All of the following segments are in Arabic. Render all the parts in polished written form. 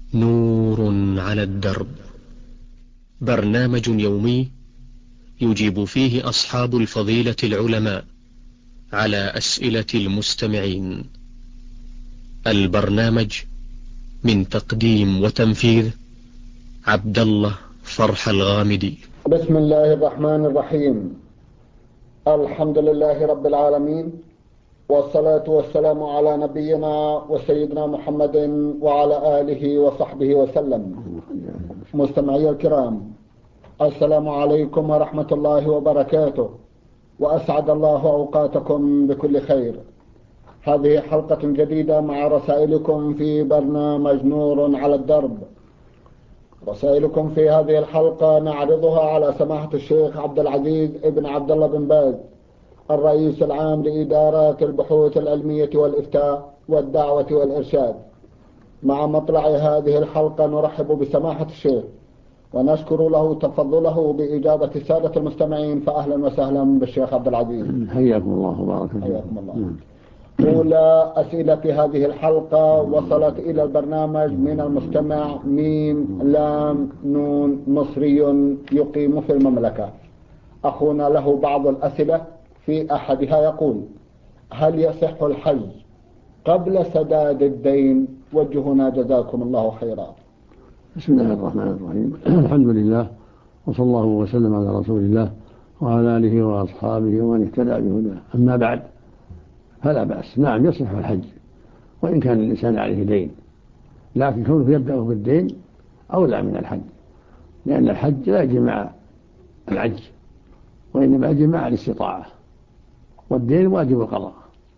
نور على الدرب، برنامج يومي يجيب فيه أصحاب الفضيلة العلماء على أسئلة المستمعين. البرنامج من تقديم وتنفيذ عبد الله فرح الغامدي. بسم الله الرحمن الرحيم. الحمد لله رب العالمين، والصلاة والسلام على نبينا وسيدنا محمد وعلى آله وصحبه وسلم. مستمعي الكرام، السلام عليكم ورحمة الله وبركاته، وأسعد الله أوقاتكم بكل خير. هذه حلقة جديدة مع رسائلكم في برنامج نور على الدرب. رسائلكم في هذه الحلقة نعرضها على سماحة الشيخ عبد العزيز ابن عبد الله بن باز، الرئيس العام لإدارات البحوث العلمية والإفتاء والدعوة والإرشاد. مع مطلع هذه الحلقة نرحب بسماحة الشيخ ونشكر له تفضله بإجابة السادة المستمعين، فأهلا وسهلا بالشيخ عبد العزيز. حياكم الله وبارك فيكم. حياكم الله. أولى أسئلة هذه الحلقة وصلت إلى البرنامج من المستمع ميم لام نون مصري يقيم في المملكة. أخونا له بعض الأسئلة، في أحدها يقول: هل يصح الحج قبل سداد الدين؟ وجهنا جزاكم الله خيرا. بسم الله الرحمن الرحيم. الحمد لله، وصلى الله وسلم على رسول الله وعلى آله وأصحابه ومن اهتدى بهداه. أما بعد، فلا بأس، نعم يصح الحج وإن كان الإنسان عليه دين، لكن كونه يبدأ بالدين أولى من الحج، لأن الحج لا يجي مع العجز، وإنما يجي مع الاستطاعة، والدين واجب القضاء،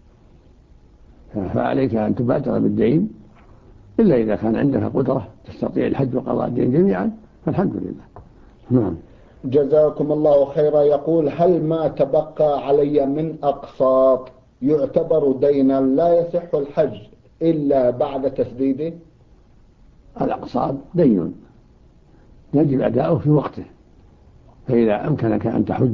فعليك أن تبادر بالدين، إلا إذا كان عندك قدرة تستطيع الحج وقضاء الدين جميعا، فالحمد لله. نعم. جزاكم الله خيرا. يقول: هل ما تبقى علي من أقساط يعتبر دينا لا يصح الحج إلا بعد تسديده؟ الأقساط دين يجب أداؤه في وقته، فإذا أمكنك أن تحج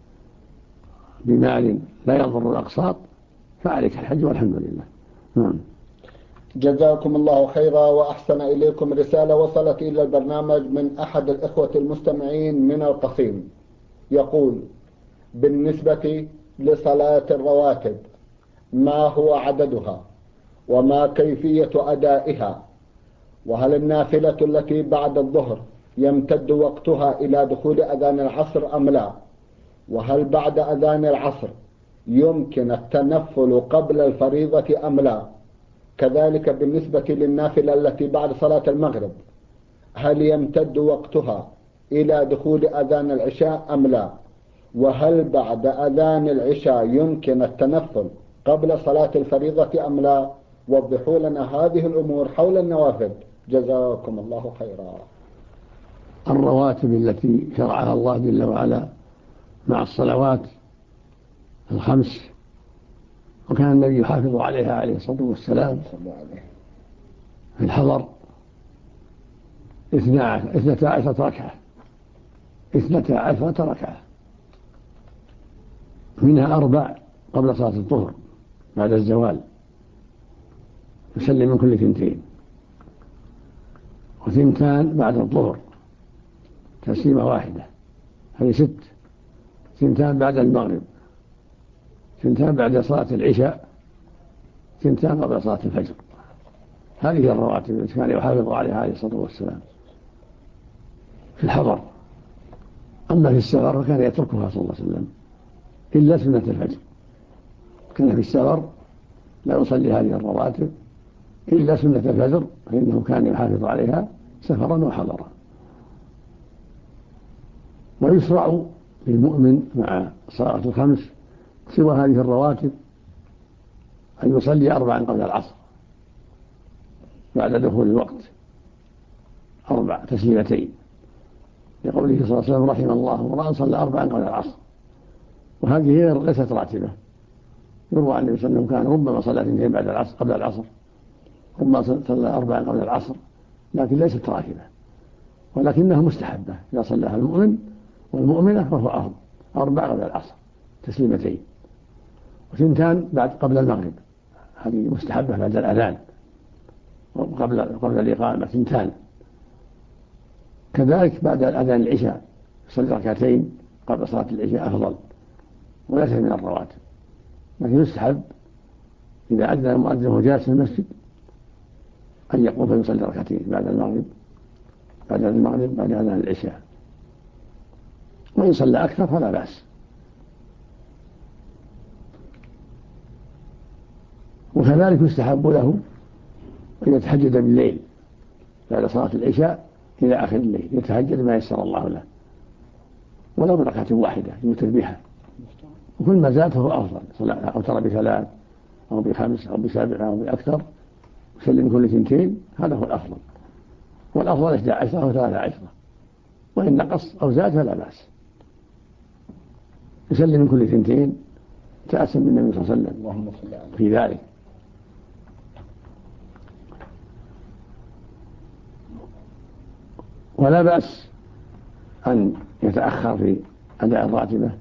بمال لا يضر الأقساط فعليك الحج والحمد لله. نعم. جزاكم الله خيرا وأحسن إليكم. رسالة وصلت إلى البرنامج من أحد الإخوة المستمعين من القصيم، يقول: بالنسبة لصلاة الرواتب، ما هو عددها وما كيفية أدائها؟ وهل النافلة التي بعد الظهر يمتد وقتها إلى دخول أذان العصر أم لا؟ وهل بعد أذان العصر يمكن التنفل قبل الفريضة أم لا؟ كذلك بالنسبة للنافلة التي بعد صلاة المغرب، هل يمتد وقتها إلى دخول أذان العشاء أم لا؟ وهل بعد أذان العشاء يمكن التنفل قبل صلاة الفريضة أم لا؟ وضحوا لنا هذه الأمور حول النوافل، جزاكم الله خيرا. الرواتب التي شرعها الله جل وعلا مع الصلوات الخمس، وكان النبي يحافظ عليها عليه الصلاة والسلام، في الحضر 12 ركعة، 12 ركعة، منها 4 قبل صلاة الظهر بعد الزوال، يسلم من كل 2، و2 بعد الظهر تسليمة واحدة، هذه 6. 2 بعد المغرب، 2 بعد صلاة العشاء، 2 قبل صلاة الفجر. هذه الرواتب التي كان يحافظ عليها عليه الصلاة والسلام في الحضر. أما في السفر فكان يتركها صلى الله عليه وسلم إلا سنة الفجر، كان في السفر لا يصلي هذه الرواتب إلا سنة الفجر، فإنه كان يحافظ عليها سفرا وحضرا. ويشرع للمؤمن مع صلاة الخمس سوى هذه الرواتب أن يصلي 4 قبل العصر بعد دخول الوقت، 4 تسليمتين، لقوله صلى الله عليه وسلم: رحم الله امرأ صلى 4 قبل العصر. وهذه ليست راتبة، يروى عن النبي صلى الله عليه وسلم كان ربما صلى 2 بعد العصر قبل العصر، ربما صلى 4 قبل العصر، لكن ليست راتبة، ولكنها مستحبة إذا صلىها المؤمن والمؤمنة فهو أفضل. 4 قبل العصر تسليمتين، و2 بعد قبل المغرب، هذه مستحبة بعد الأذان، قبل الإقامة 2. كذلك بعد أذان العشاء يصلي ركعتين قبل صلاة العشاء أفضل، وليس من الرواتب، لكن يستحب إذا أذن المؤذن وهو جالس في المسجد أن يقوم فيصلي ركعتين بعد المغرب بعد أذان العشاء، وإن صلى أكثر فلا بأس. وكذلك يستحب له أن يتهجد بالليل بعد صلاة العشاء إلى آخر الليل، يتهجد ما يسر الله له ولو بركعة واحدة يوتر بها، وكل ما زاد فهو أفضل، أوتر ب3 أو ب5 أو ب7 أو بأكثر، يسلم كل 2، هذا هو الأفضل. والأفضل 11 أو 13، وإن نقص أو زاد فلا بأس، يسلم كل 2 تأسم من النبي صلى الله عليه وسلم في ذلك. ولا بأس أن يتأخر في أداء الراتبة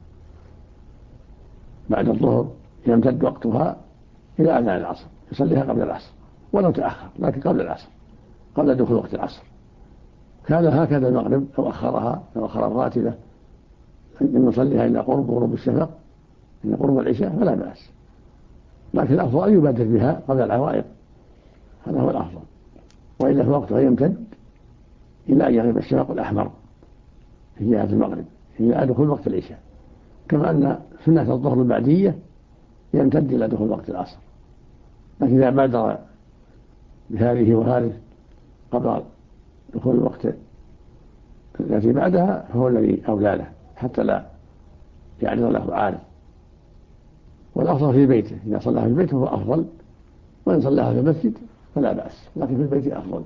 بعد الظهر، يمتد وقتها إلى أذان العصر، يصليها قبل العصر ولو تأخر، لكن قبل العصر، قبل دخول وقت العصر. كان هكذا المغرب لو أخر الراتبة أن يصليها إلى قرب غروب الشفق، إلى قرب العشاء، فلا بأس، لكن الأفضل أن يبادر بها قبل العوائق، هذا هو الأفضل. وإلا فوقتها يمتد إلى أن يغيب الشفق الأحمر في جهة المغرب إلى دخول وقت العشاء، كما أن سنة الظهر البعدية يمتد إلى دخول وقت العصر. لكن إذا بادر بهذه وهذه قبل دخول الوقت التي بعدها فهو الذي أولى له، حتى لا يعرض له عارض. والأفضل في بيته، إذا صلى في البيت فهو أفضل، وإن صلىها في المسجد فلا بأس، لكن في البيت أفضل.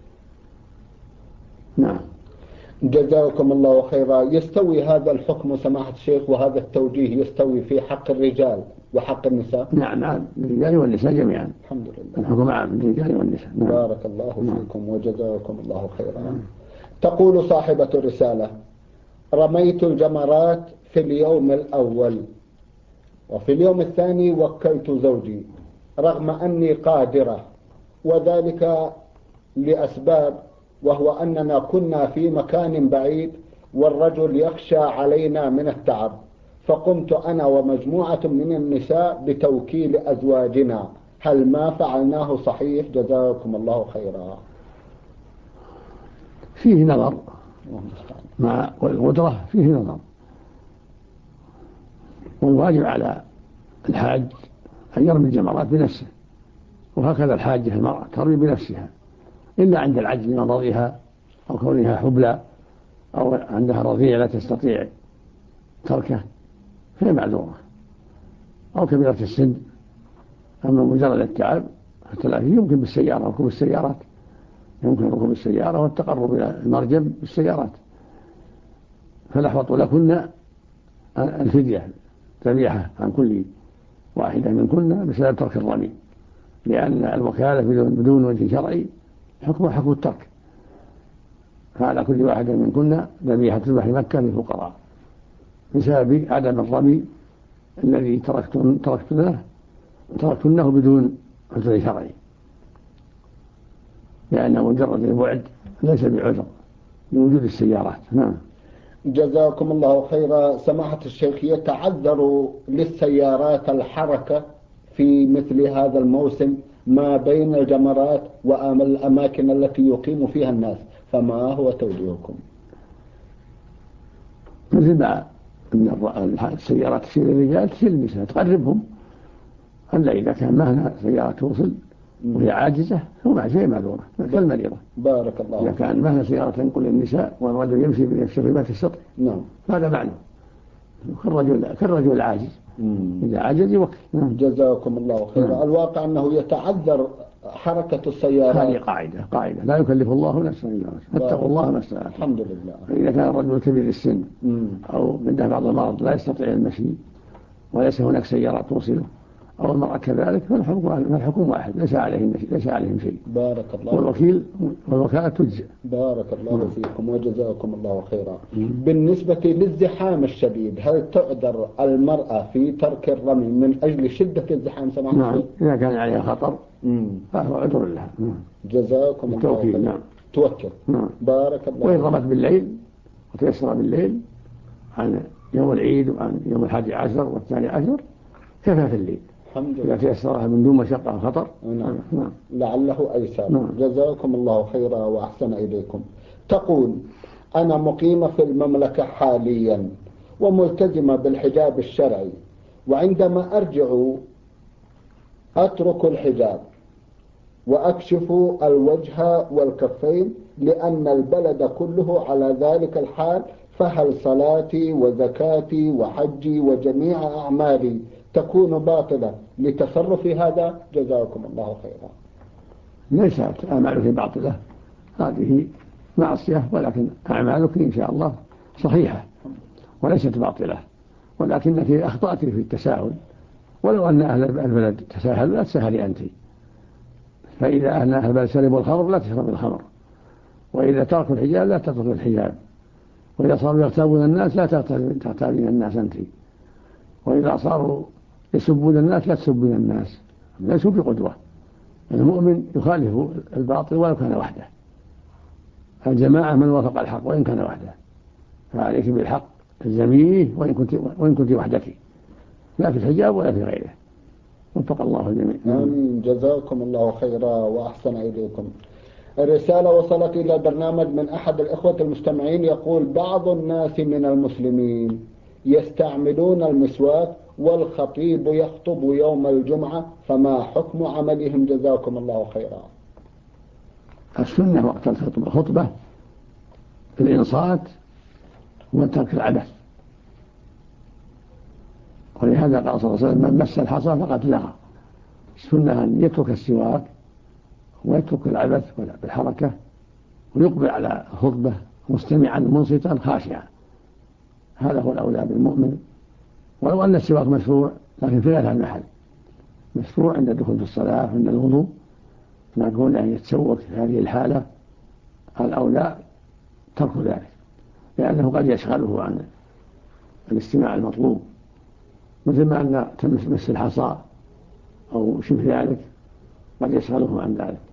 نعم. جزاكم الله خيرا. يستوي هذا الحكم سماحة الشيخ وهذا التوجيه يستوي في حق الرجال وحق النساء؟ نعم، الرجال والنساء جميعا، الحمد لله، الحكم عام للرجال والنساء. نعم. بارك الله فيكم وجزاكم الله خيرا. تقول صاحبة الرسالة: رميت الجمرات في اليوم الأول، وفي اليوم الثاني وكلت زوجي رغم أني قادرة، وذلك لأسباب، وهو أننا كنا في مكان بعيد والرجل يخشى علينا من التعب، فقمت أنا ومجموعة من النساء بتوكيل أزواجنا، هل ما فعلناه صحيح؟ جزاكم الله خيرا. فيه نظر مع القدرة، فيه نظر، والواجب على الحاج أن يرمي الجمرات بنفسه، وهكذا الحاجة المرأة ترمي بنفسها، إلا عند العجز من رضيها أو كونها حبلى أو عندها رضيع لا تستطيع تركه فهي معذورة، أو كبيرة السن. أما مجرد التعب فالتلافي يمكن بالسيارة، ركوب السيارات، يمكن ركوب السيارة والتقرب إلى المرجم بالسيارات، فالأحوط لكن الفدية ذبيحة عن كل واحدة منكن بسبب ترك الرمي، لأن الوكالة بدون وجه شرعي حكم الترك، فعلى كل واحدة منكن ذبيحة تذبح مكة للفقراء بسبب عدم الرمي الذي تركتنه بدون عذر شرعي، لأن مجرد البعد ليس بعذر لوجود السيارات. نعم. جزاكم الله خيرا. سماحة الشيخ، يتعذر للسيارات الحركة في مثل هذا الموسم ما بين الجمرات والأماكن التي يقيم فيها الناس، فما هو توجيهكم؟ مثل ما أن السيارات تشيل الرجال تشيل النساء تقربهم، ألا إذا كان معنا سيارة توصل وهي عاجزة هو مع شيء معذورة كالمريضة. بارك الله. إذا كان معنا سيارة تنقل النساء والرجل يمشي بنفسه في ما تستطيع، نعم، هذا معنى كالرجل العاجز، إذا عاجز يوكل. جزاكم الله خيرا. الواقع أنه يتعذر حركة السيارات. هذه قاعدة لا يكلف الله نفسا إلا وسعها، اتقوا الله ما استطعتم. الحمد لله. فإذا كان الرجل كبير السن أو عنده بعض المرض لا يستطيع المشي وليس هناك سيارات توصله، أو المرأة كذلك، فالحكم واحد، ليس عليهم شيء. بارك الله. والوكالة تجزئ. بارك الله فيكم وجزاكم الله خيرا. بالنسبة للزحام الشديد، هل تعذر المرأة في ترك الرمي من أجل شدة الزحام سماحة؟ نعم، إذا كان عليها خطر فهو عذر لها. جزاكم الله خيرا. نعم. توكل. بارك الله. وإن رمت بالليل وتيسر بالليل عن يوم العيد وعن يوم 11 و12 كفى في الليل إذا تيسرها من دون مشقة وخطر. نعم. لعله أيسر. جزاكم الله خيرا وأحسن إليكم. تقول: أنا مقيمة في المملكة حاليا وملتزمة بالحجاب الشرعي، وعندما أرجع أترك الحجاب وأكشف الوجه والكفين لأن البلد كله على ذلك الحال، فهل صلاتي وزكاتي وحجي وجميع أعمالي تكون باطلة لتصرفي هذا؟ جزاكم الله خيرا. ليست أعمالك باطلة، هذه معصية، ولكن أعمالك إن شاء الله صحيحة وليست باطلة، ولكنك أخطأت في التساهل. ولو أن أهل البلد تساهلوا لا تساهلي أنت، فإذا أهل البلد شربوا الخمر لا تشرب الخمر، وإذا تركوا الحجاب لا تترك الحجاب، وإذا صاروا يغتابون الناس لا تغتابين الناس أنت، وإذا صاروا يسبون الناس لا تسبين الناس. ليسوا بقدوة. المؤمن يخالف الباطل ولو كان وحده، الجماعة من وافق الحق وإن كان وحده، فعليك بالحق الزميه وإن كنت وحدك، لا في الحجاب ولا في غيره. وفق الله الجميع. جزاكم الله خيرا وأحسن إليكم. الرسالة وصلت إلى البرنامج من أحد الإخوة المستمعين يقول: بعض الناس من المسلمين يستعملون المسواك والخطيب يخطب يوم الجمعة، فما حكم عملهم؟ جزاكم الله خيرا. السنة وقت الخطبة الإنصات وترك العبث، ولهذا قال صلى الله عليه وسلم: من مس الحصى فقد لغى. السنة أن يترك السواك ويترك العبث بالحركة ويقبل على الخطبة مستمعا منصتا خاشعا، هذا هو الأولى بالمؤمن. ولو أن السواك مشروع لكن في غير المحل، مشروع عند الدخول في الصلاة عند الوضوء، نقول أن يتسوك في هذه الحالة الأولى ترك ذلك، لأنه قد يشغله عن الاستماع المطلوب، مثل ما أن تمس الحصى أو شبه ذلك قد يشغله عن ذلك.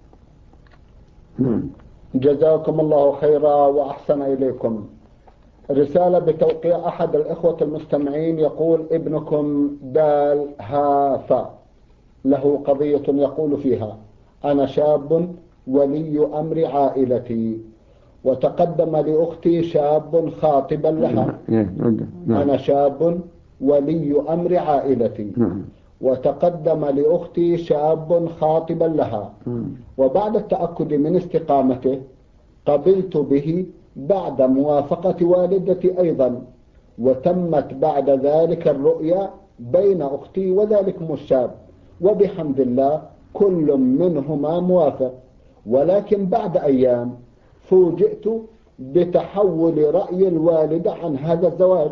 جزاكم الله خيرا وأحسن إليكم. رسالة بتوقيع أحد الإخوة المستمعين يقول: ابنكم دال هافا له قضية يقول فيها: أنا شاب ولي أمر عائلتي، وتقدم لأختي شاب خاطبا لها. أنا شاب ولي أمر عائلتي، وتقدم لأختي شاب خاطبا لها، وبعد التأكد من استقامته قبلت به بعد موافقة والدتي أيضا، وتمت بعد ذلك الرؤيا بين أختي وذلكم الشاب، وبحمد الله كل منهما موافق. ولكن بعد أيام فوجئت بتحول رأي الوالدة عن هذا الزواج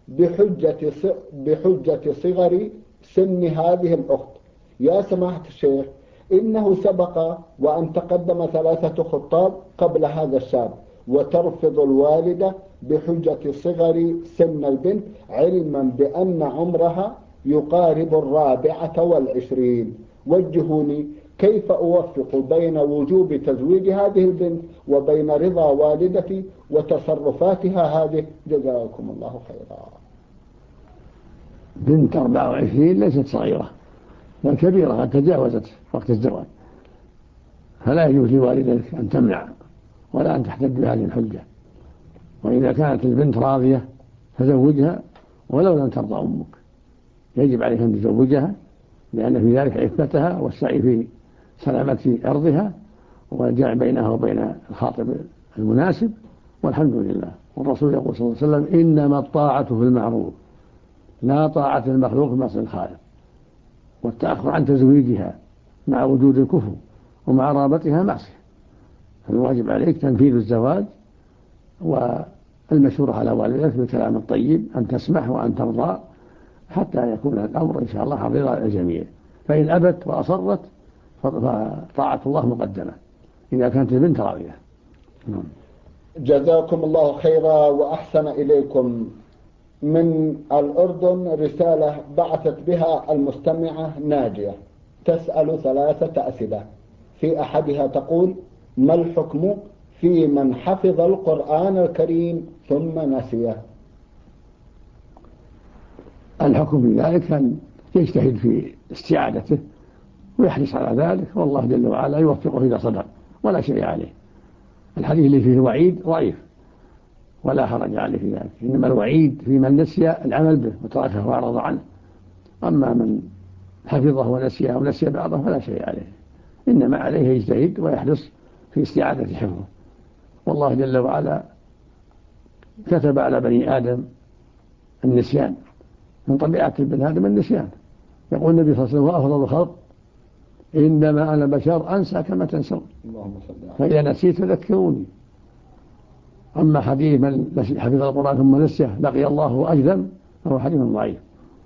بحجة صغر سن هذه الأخت. يا سماحة الشيخ، إنه سبق وأن تقدم 3 خطاب قبل هذا الشاب، وترفض الوالدة بحجة صغر سن البنت، علما بأن عمرها يقارب 24. وجهوني كيف أوفق بين وجوب تزويج هذه البنت وبين رضا والدتي وتصرفاتها هذه؟ جزاكم الله خيرا. بنت 24 ليست صغيرة بل كبيرة، قد تجاوزت وقت الزواج، فلا يجوز لوالدتك أن تمنع ولا أن تحتج بهذه الحجة. وإذا كانت البنت راضية فزوجها ولو لم ترضى أمك، يجب عليك أن تزوجها، لأن في ذلك عفتها والسعي في سلامة أرضها والجمع بينها وبين الخاطب المناسب، والحمد لله. والرسول يقول صلى الله عليه وسلم: إنما الطاعة في المعروف لا طاعة المخلوق في معصية الخالق. والتأخر عن تزويجها مع وجود الكفر ومع رابطها معصية، فالواجب عليك تنفيذ الزواج والمشورة على والدتك بالكلام الطيب، أن تسمح وأن ترضى حتى يكون الأمر إن شاء الله على رضا الجميع. فإن أبت وأصرت فطاعة الله مقدمة إذا كانت البنت راضية. جزاكم الله خيرا وأحسن إليكم. من الأردن رسالة بعثت بها المستمعة ناجية تسأل 3 أسئلة. في أحدها تقول: ما الحكم في من حفظ القرآن الكريم ثم نسيه؟ الحكم في ذلك أن يجتهد في استعادته ويحرص على ذلك، والله جل وعلا يوفقه إذا صدق ولا شيء عليه. الحديث اللي فيه وعيد ضعيف ولا حرج عليه في ذلك، إنما الوعيد في من نسي العمل به وتركه وأعرض عنه، أما من حفظه ونسيه أو نسي بعضه فلا شيء عليه، إنما عليه يجتهد ويحرص في استعادة حفظه. والله جل وعلا كتب على بني آدم النسيان، من طبيعة ابن آدم النسيان. يقول النبي صلى الله عليه وسلم: وأفضل الخلق إنما أنا بشر أنسى كما تنسون، فإذا نسيت فذكروني. أما حديث من حفظ القرآن ثم نسيه لقي الله أجذم فهو حديث ضعيف.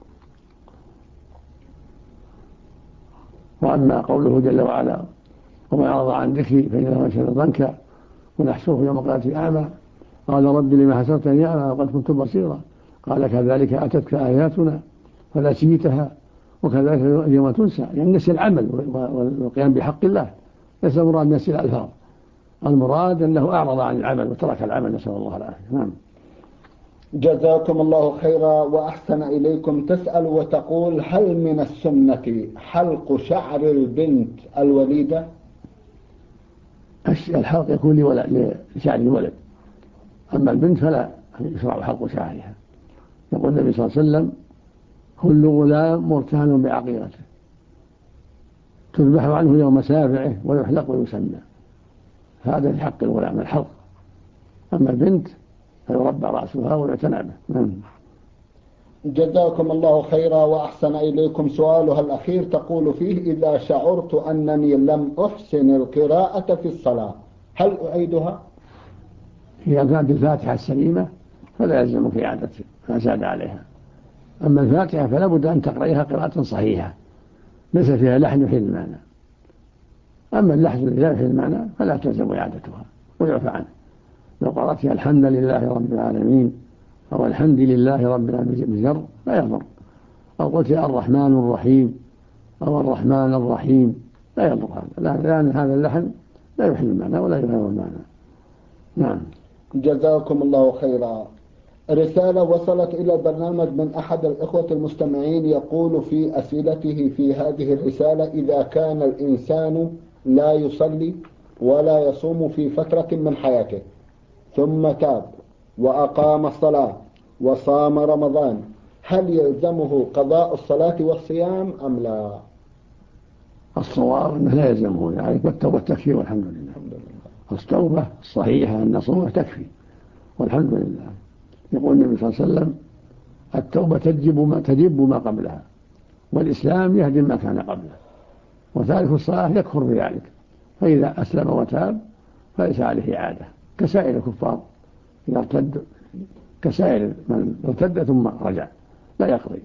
وأما قوله جل وعلا: ومن أعرض عن ذكري فإن له معيشة ضنكا ونحشره يوم القيامة أعمى قال رب لما حشرتني أعمى وقد كنت بصيرا قال كذلك أتتك آياتنا فنسيتها وكذلك اليوم تنسى. يعني نسي العمل والقيام بحق الله، ليس المراد نسي الألفاظ، المراد أنه أعرض عن العمل وترك العمل، نسأل الله العافية. نعم. جزاكم الله خيرا وأحسن إليكم. تسأل وتقول: هل من السنة حلق شعر البنت الوليدة؟ الحلق يكون لشعر الولد، أما البنت فلا يشرع حلق شعرها. يقول النبي صلى الله عليه وسلم: كل غلام مرتهن بعقيقته تذبح عنه يوم سابعه ويحلق ويسمى. هذا في حق الغلام الحلق، أما البنت فيربى رأسها ويعتنى به. جزاكم الله خيرا وأحسن إليكم. سؤالها الأخير تقول فيه: إذا شعرت أنني لم أحسن القراءة في الصلاة هل أعيدها؟ إذا كانت الفاتحة السليمة فلا يلزمك إعادة ما زاد عليها، أما الفاتحة فلا بد أن تقرأيها قراءة صحيحة ليس فيها لحن يحل المعنى، أما اللحن الذي لا يحل المعنى فلا تلزم إعادتها ويعفى عنه. لو قرأتها الحمد لله رب العالمين أو الحمد لله رب العالمين بجر لا يضر، أو قلت الرحمن الرحيم أو الرحمن الرحيم لا يضر هذا، لأن هذا اللحن لا يحل المعنى ولا يغير المعنى. نعم. جزاكم الله خيرا. رسالة وصلت إلى البرنامج من أحد الإخوة المستمعين يقول في أسئلته في هذه الرسالة: إذا كان الإنسان لا يصلي ولا يصوم في فترة من حياته ثم تاب وأقام الصلاة وصام رمضان هل يلزمه قضاء الصلاة والصيام أم لا؟ الصواب أنه لا يلزمه، يعني والتوبة تكفي والحمد لله. التوبة الصحيحة النصوح تكفي والحمد لله. يقول النبي صلى الله عليه وسلم: التوبة تجب ما قبلها، والإسلام يهدم ما كان قبله، وتارك الصلاة يكفر بذلك، فإذا أسلم وتاب فليس عليه إعادة كسائر الكفار إذا ارتد، كسائر من ارتد ثم رجع لا يقضي.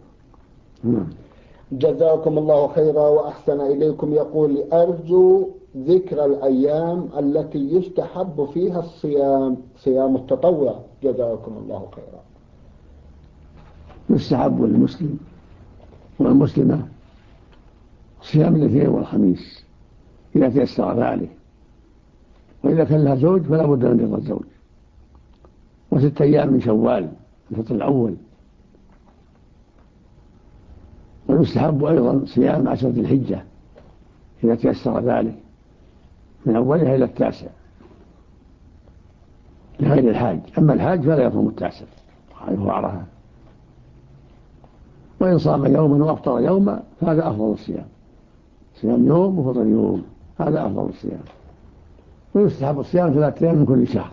جزاكم الله خيرا وأحسن إليكم. يقول: أرجو ذكر الأيام التي يستحب فيها الصيام، صيام التطوع. جزاكم الله خيرا. يستحب للمسلم والمسلمة صيام الاثنين والخميس إذا تيسر ذلك، وإذا كان لها زوج فلا بد من رضا الزوج، و6 أيام من شوال الفطر الأول. ويستحب أيضا صيام 10 ذي الحجة إذا تيسر ذلك من أولها إلى 9 لغير الحاج، أما الحاج فلا يصوم 9 هو عرفة. وإن صام يوما وأفطر يوما فهذا أفضل الصيام، صيام يوم وفطر يوم هذا أفضل الصيام. ويستحب الصيام 3 أيام من كل شهر،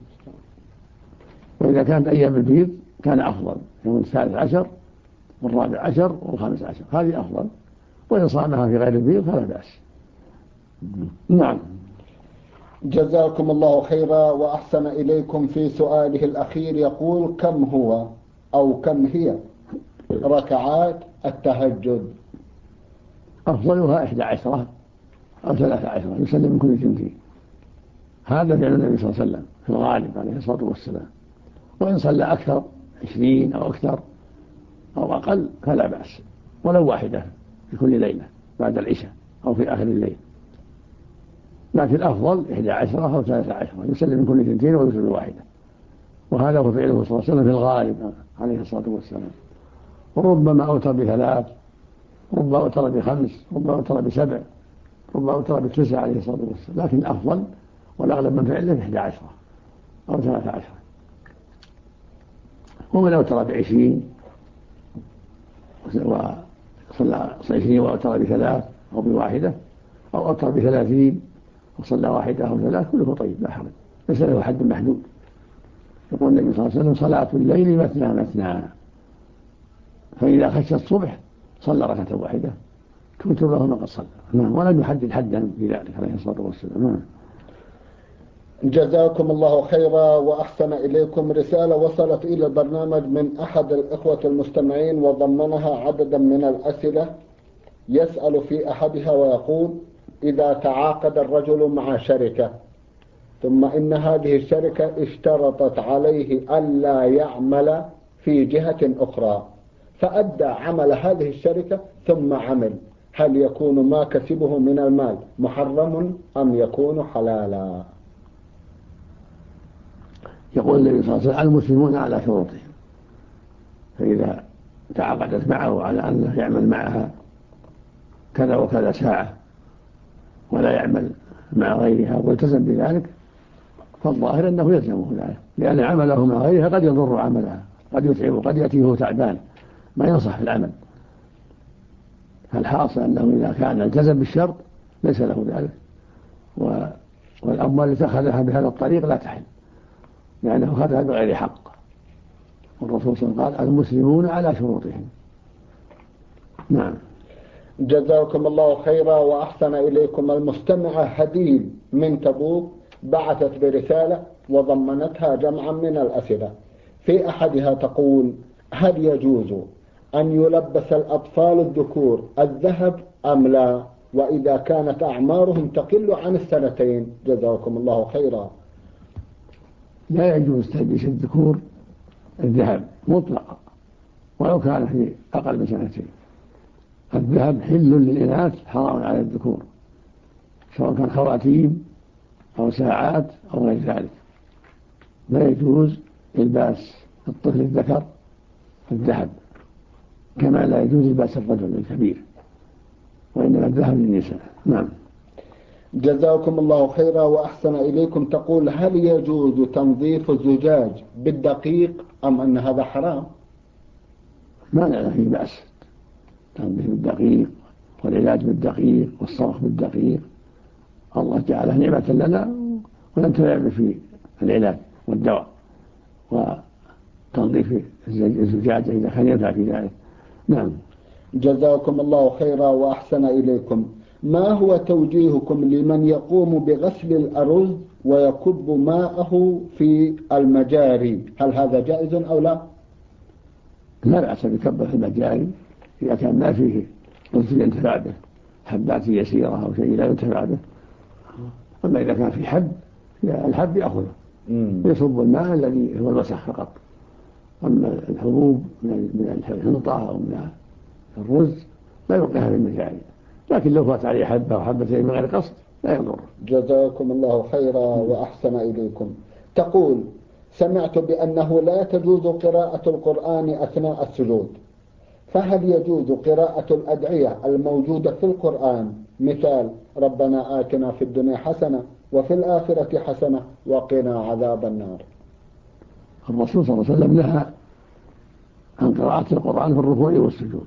وإذا كانت أيام البيض كان أفضل، يوم 13 و14 و15 هذه أفضل، وإن صامها في غير البيض فلا بأس. نعم. جزاكم الله خيرا وأحسن إليكم. في سؤاله الأخير يقول: كم هو أو كم هي ركعات التهجد؟ أفضلها 11 أو 13 يسلم من كل جنتين، هذا فعل النبي صلى الله عليه وسلم في الغالب عليه الصلاة والسلام. وإن صلى أكثر 20 أو أكثر أو أقل فلا بأس، ولو واحدة في كل ليلة. بعد العشاء أو في آخر الليل، لكن الأفضل 11 أو 13 يسلم من كل 2 ويوتر بواحدة، وهذا هو فعله صلى الله عليه وسلم في الغالب عليه الصلاة والسلام. وربما أوتر ب3، ربما أوتر ب5، ربما أوتر ب7، ربما أوتر ب9 عليه الصلاة والسلام، لكن الأفضل والأغلب من فعله 11 أو 13. ومن أوتر ب20 وصلى 20 وأوتر ب3 أو بواحدة، أو أوتر ب30 وصلى واحدة أو 3، كله طيب لا حرج، ليس له حد محدود. يقول النبي صلى الله عليه وسلم: صلاة الليل مثنى مثنى، فإذا خشى الصبح صلى ركعة واحدة توتر له ما قد صلى. ولم يحدد حدا في ذلك عليه الصلاة والسلام. جزاكم الله خيرا وأحسن إليكم. رسالة وصلت إلى البرنامج من أحد الإخوة المستمعين وضمنها عددا من الأسئلة، يسأل في أحدها ويقول: إذا تعاقد الرجل مع شركة ثم إن هذه الشركة اشترطت عليه ألا يعمل في جهة أخرى، فأدى عمل هذه الشركة ثم عمل، هل يكون ما كسبه من المال محرم أم يكون حلالا؟ يقول النبي صلى الله عليه وسلم: المسلمون على شروطهم، فإذا تعاقدت معه على أنه يعمل معها كذا وكذا ساعة ولا يعمل مع غيرها والتزم بذلك، فالظاهر أنه يلزمه ذلك، لأن عمله مع غيرها قد يضر عملها، قد يتعبه، قد يأتيه تعبان ما ينصح في العمل. فالحاصل أنه إذا كان التزم بالشرط ليس له ذلك، والأموال التي أخذها بهذا الطريق لا تحل، لأنه أخذها بغير حق، والرسول صلى الله عليه وسلم قال: المسلمون على شروطهم. نعم. جزاكم الله خيرا وأحسن إليكم. المستمعة هديل من تبوك بعثت برسالة وضمنتها جمعا من الأسئلة، في أحدها تقول: هل يجوز أن يلبس الأطفال الذكور الذهب أم لا، وإذا كانت أعمارهم تقل عن 2 جزاكم الله خيرا؟ لا يجوز تلبيس الذكور الذهب مطلقا ولو كان في أقل من 2. الذهب حل للإناث، حرام على الذكور، سواء كان خواتيم أو ساعات أو غير ذلك. لا يجوز إلباس الطفل الذكر الذهب، كما لا يجوز إلباس الرجل الكبير، وإنما الذهب للنساء. نعم. جزاكم الله خيرا وأحسن إليكم. تقول: هل يجوز تنظيف الزجاج بالدقيق أم أن هذا حرام؟ ما لا فيه بأس، تنظيف بالدقيق والعلاج بالدقيق والصرخ بالدقيق، الله جعله نعمة لنا وننتفع في العلاج والدواء وتنظيف الزجاج إذا كان ينفع في ذلك. نعم. جزاكم الله خيرا وأحسن إليكم. ما هو توجيهكم لمن يقوم بغسل الأرز ويكب ماءه في المجاري، هل هذا جائز أو لا؟ لا بأس بكبه في المجاري إذا كان ما فيه رز ينتفع به، حبات يسيرة أو شيء لا ينتفع به. أما إذا كان في حب، الحب يأخذه يصب الماء الذي هو الوسخ فقط. أما الحبوب من الحنطة أو من الرز لا يوقعها في المجاري، لكن لو فات عليه حبة أو حبتين من غير قصد لا يضر. جزاكم الله خيرا وأحسن إليكم. تقول: سمعت بأنه لا تجوز قراءة القرآن أثناء السجود، فهل يجوز قراءة الأدعية الموجودة في القرآن، مثال ربنا آتنا في الدنيا حسنة وفي الآخرة حسنة وقنا عذاب النار؟ الرسول صلى الله عليه وسلم نهى عن قراءة القرآن في الركوع والسجود،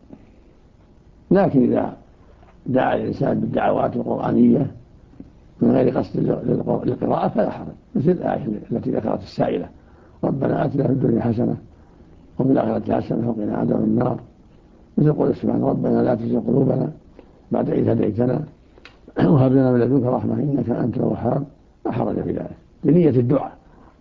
لكن إذا دعا الإنسان بالدعوات القرآنية من غير قصد للقراءة فلا حرج، مثل الآية التي ذكرت السائلة: ربنا آتنا في الدنيا حسنة وفي الآخرة حسنة وقنا عذاب النار، مثل قول سبحانه: ربنا لا تزغ قلوبنا بعد إذ هديتنا وهب لنا من لدنك رحمة إنك أنت الوهاب، لا حرج في ذلك بنية الدعاء.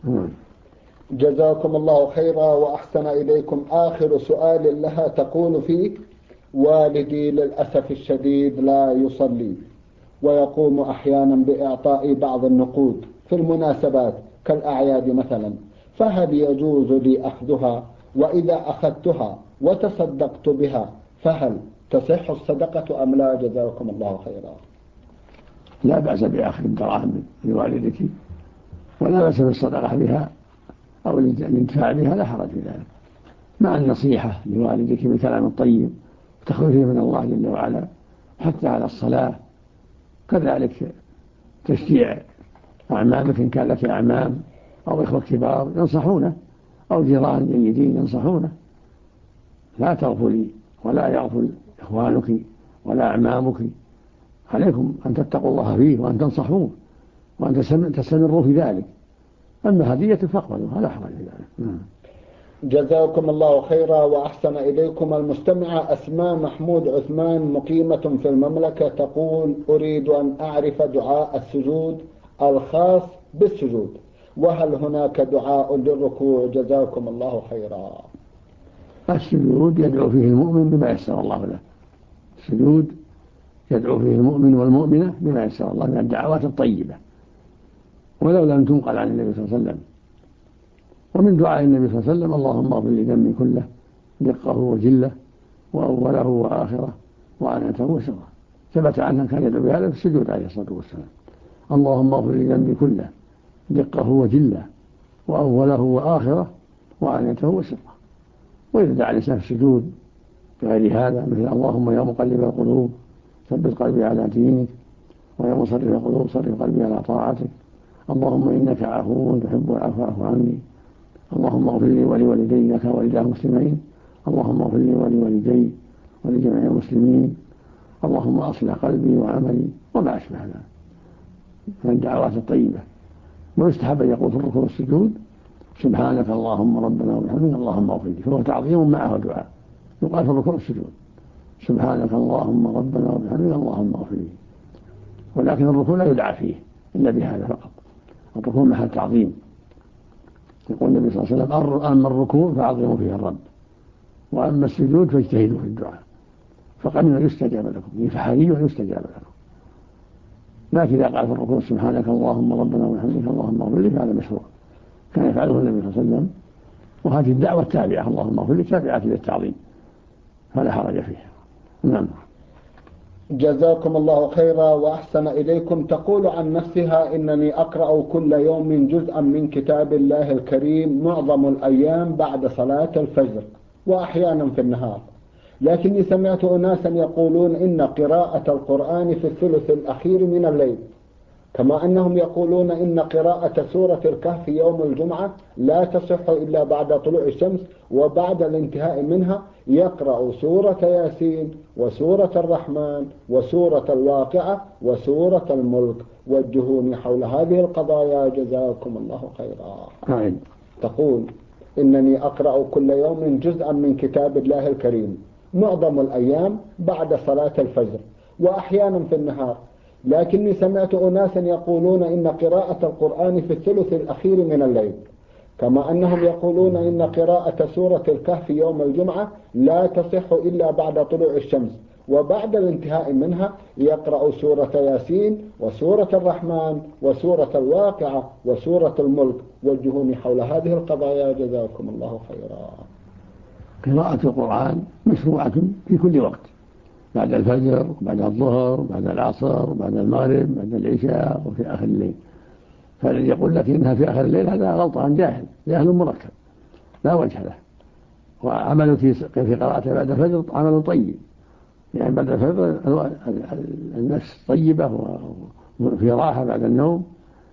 جزاكم الله خيرا وأحسن إليكم. آخر سؤال لها تقول فيه: والدي للأسف الشديد لا يصلي ويقوم أحيانا بإعطاء بعض النقود في المناسبات كالأعياد مثلا، فهل يجوز لي أخذها؟ وإذا أخذتها وتصدقت بها فهل تصح الصدقة أم لا؟ جزاكم الله خيرا. لا بأس بأخذ الدراهم لوالدك، ولا بأس بالصدقة بها أو الانتفاع بها، لا حرج في ذلك، مع النصيحة لوالدك بالكلام الطيب وتخويفه من الله جل وعلا، حتى على الصلاة. كذلك تشجيع أعمامك إن كان لك أعمام أو إخوة كبار ينصحونه، أو جيران جيدين ينصحونه. لا تغفلي ولا يغفل إخوانك ولا أعمامك، عليكم أن تتقوا الله فيه وأن تنصحوه وأن تستمروا في ذلك. أما هدية فاقبلوا، لا حرج في ذلك. جزاكم الله خيرا وأحسن إليكم. المستمعة أسماء محمود عثمان مقيمة في المملكة تقول: أريد أن أعرف دعاء السجود الخاص بالسجود، وهل هناك دعاء للركوع؟ جزاكم الله خيرا. السجود يدعو فيه المؤمن بما يسر الله له، السجود يدعو فيه المؤمن والمؤمنة بما يسر الله من الدعوات الطيبة، ولو لم تنقل عن النبي صلى الله عليه وسلم. ومن دعاء النبي صلى الله عليه وسلم: اللهم اغفر لي ذنبي كله دقه وجله وأوله وآخره وعنته وسره. ثبت عنه كان يدعو بهذا في السجود عليه الصلاة والسلام: اللهم اغفر لي ذنبي كله دقه وجله وأوله وآخره وعنته وسره. وإذا دعا الإنسان في السجود بغير هذا، مثل: اللهم يا مقلب القلوب ثبت قلبي على دينك، ويا مصرف القلوب صرف قلبي على طاعتك، اللهم إنك عفو تحب العفو فاعف عني، اللهم اغفر لي ولوالدي لك ولله المسلمين، اللهم اغفر لي ولوالدي ولجميع المسلمين، اللهم أصلح قلبي وعملي، وما أشبه ذلك من الدعوات الطيبة. ويستحب أن يقول في الركوع والسجود: سبحانك اللهم ربنا وبحمدك اللهم اغفر لي، فهو تعظيم معه دعاء. يقال في الركوع والسجود: سبحانك اللهم ربنا وبحمدك اللهم اغفر لي. ولكن الركوع لا يدعى فيه إلا بهذا فقط، الركوع محل تعظيم. يقول النبي صلى الله عليه وسلم: أما الركوع فعظموا فيه الرب، وأما السجود فاجتهدوا في الدعاء، فقمن يستجاب لكم، فحري يستجاب لكم. لكن إذا قال في الركوع: سبحانك اللهم ربنا وبحمدك اللهم اغفر لي، فهذا مشروع كان يفعله النبي صلى الله عليه وسلم، وهذه الدعوة التابعة اللهم اغفر لي تابعة للتعظيم، فلا حرج فيها. نعم. جزاكم الله خيرا وأحسن إليكم. تقول عن نفسها: إنني أقرأ كل يوم جزءا من كتاب الله الكريم معظم الأيام بعد صلاة الفجر وأحيانا في النهار، لكني سمعت أناسا يقولون إن قراءة القرآن في الثلث الأخير من الليل، كما أنهم يقولون إن قراءة سورة الكهف يوم الجمعة لا تصح إلا بعد طلوع الشمس، وبعد الانتهاء منها يقرأ سورة ياسين وسورة الرحمن وسورة الواقعة وسورة الملك. وجهوني حول هذه القضايا جزاكم الله خيرا. تقول: إنني أقرأ كل يوم جزءا من كتاب الله الكريم معظم الأيام بعد صلاة الفجر وأحيانا في النهار، لكني سمعت أناسا يقولون إن قراءة القرآن في الثلث الأخير من الليل، كما أنهم يقولون إن قراءة سورة الكهف يوم الجمعة لا تصح إلا بعد طلوع الشمس، وبعد الانتهاء منها يقرأ سورة ياسين وسورة الرحمن وسورة الواقعة وسورة الملك. وجهوني حول هذه القضايا جزاكم الله خيرا. قراءة القرآن مشروعة في كل وقت، بعد الفجر وبعد الظهر وبعد العصر وبعد المغرب وبعد العشاء وفي آخر الليل. فالذي يقول لك إنها في آخر الليل هذا غلطان، جاهل مركب لا وجه له. وعمل في قراءته بعد الفجر عمل طيب، يعني بعد الفجر النفس طيبة وفي راحة بعد النوم،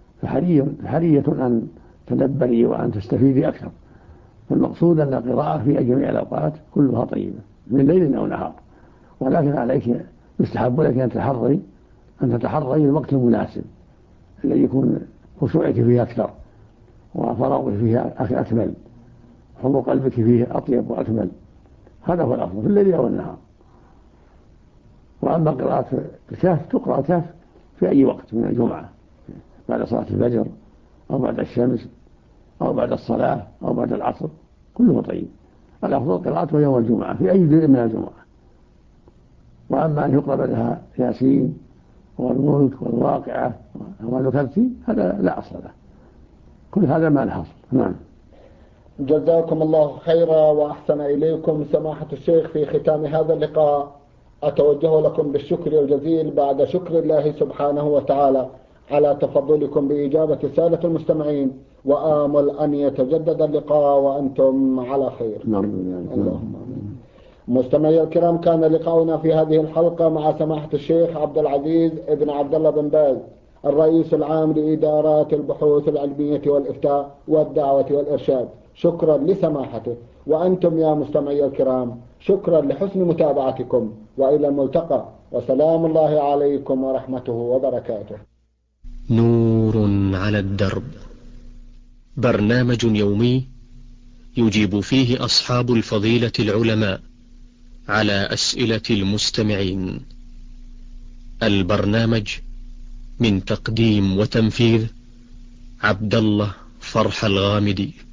فحرية أن تدبري وأن تستفيدي أكثر. فالمقصود أن القراءة في جميع الأوقات كلها طيبة من ليل أو نهار، ولكن عليك يستحب لك أن تتحري الوقت المناسب الذي يكون خشوعك فيه أكثر وفراغك فيه أكمل، حضور قلبك فيه أطيب وأكمل. هذا هو الأفضل في الليل أو النهار. وأما قراءة الكهف تقرأ الكهف في أي وقت من الجمعة، بعد صلاة الفجر أو بعد الشمس أو بعد الصلاة أو بعد العصر، كله طيب. الأفضل قراءته يوم الجمعة في أي جزء من الجمعة. وأما أن يقرأ بعدها ياسين والملك والواقعة وما ذكرت هذا لا أصل له، كل هذا ما له أصل. نعم. جزاكم الله خيرا وأحسن إليكم. سماحة الشيخ، في ختام هذا اللقاء أتوجه لكم بالشكر الجزيل بعد شكر الله سبحانه وتعالى على تفضلكم بإجابة السادة المستمعين، وآمل أن يتجدد اللقاء وأنتم على خير. اللهم آمين. مستمعي الكرام، كان لقاؤنا في هذه الحلقة مع سماحة الشيخ عبد العزيز ابن عبد الله بن باز، الرئيس العام لإدارات البحوث العلمية والإفتاء والدعوة والإرشاد. شكرا لسماحته، وأنتم يا مستمعي الكرام شكرا لحسن متابعتكم، وإلى الملتقى، وسلام الله عليكم ورحمته وبركاته. نور على الدرب، برنامج يومي يجيب فيه أصحاب الفضيلة العلماء على أسئلة المستمعين. البرنامج من تقديم وتنفيذ عبد الله فرح الغامدي.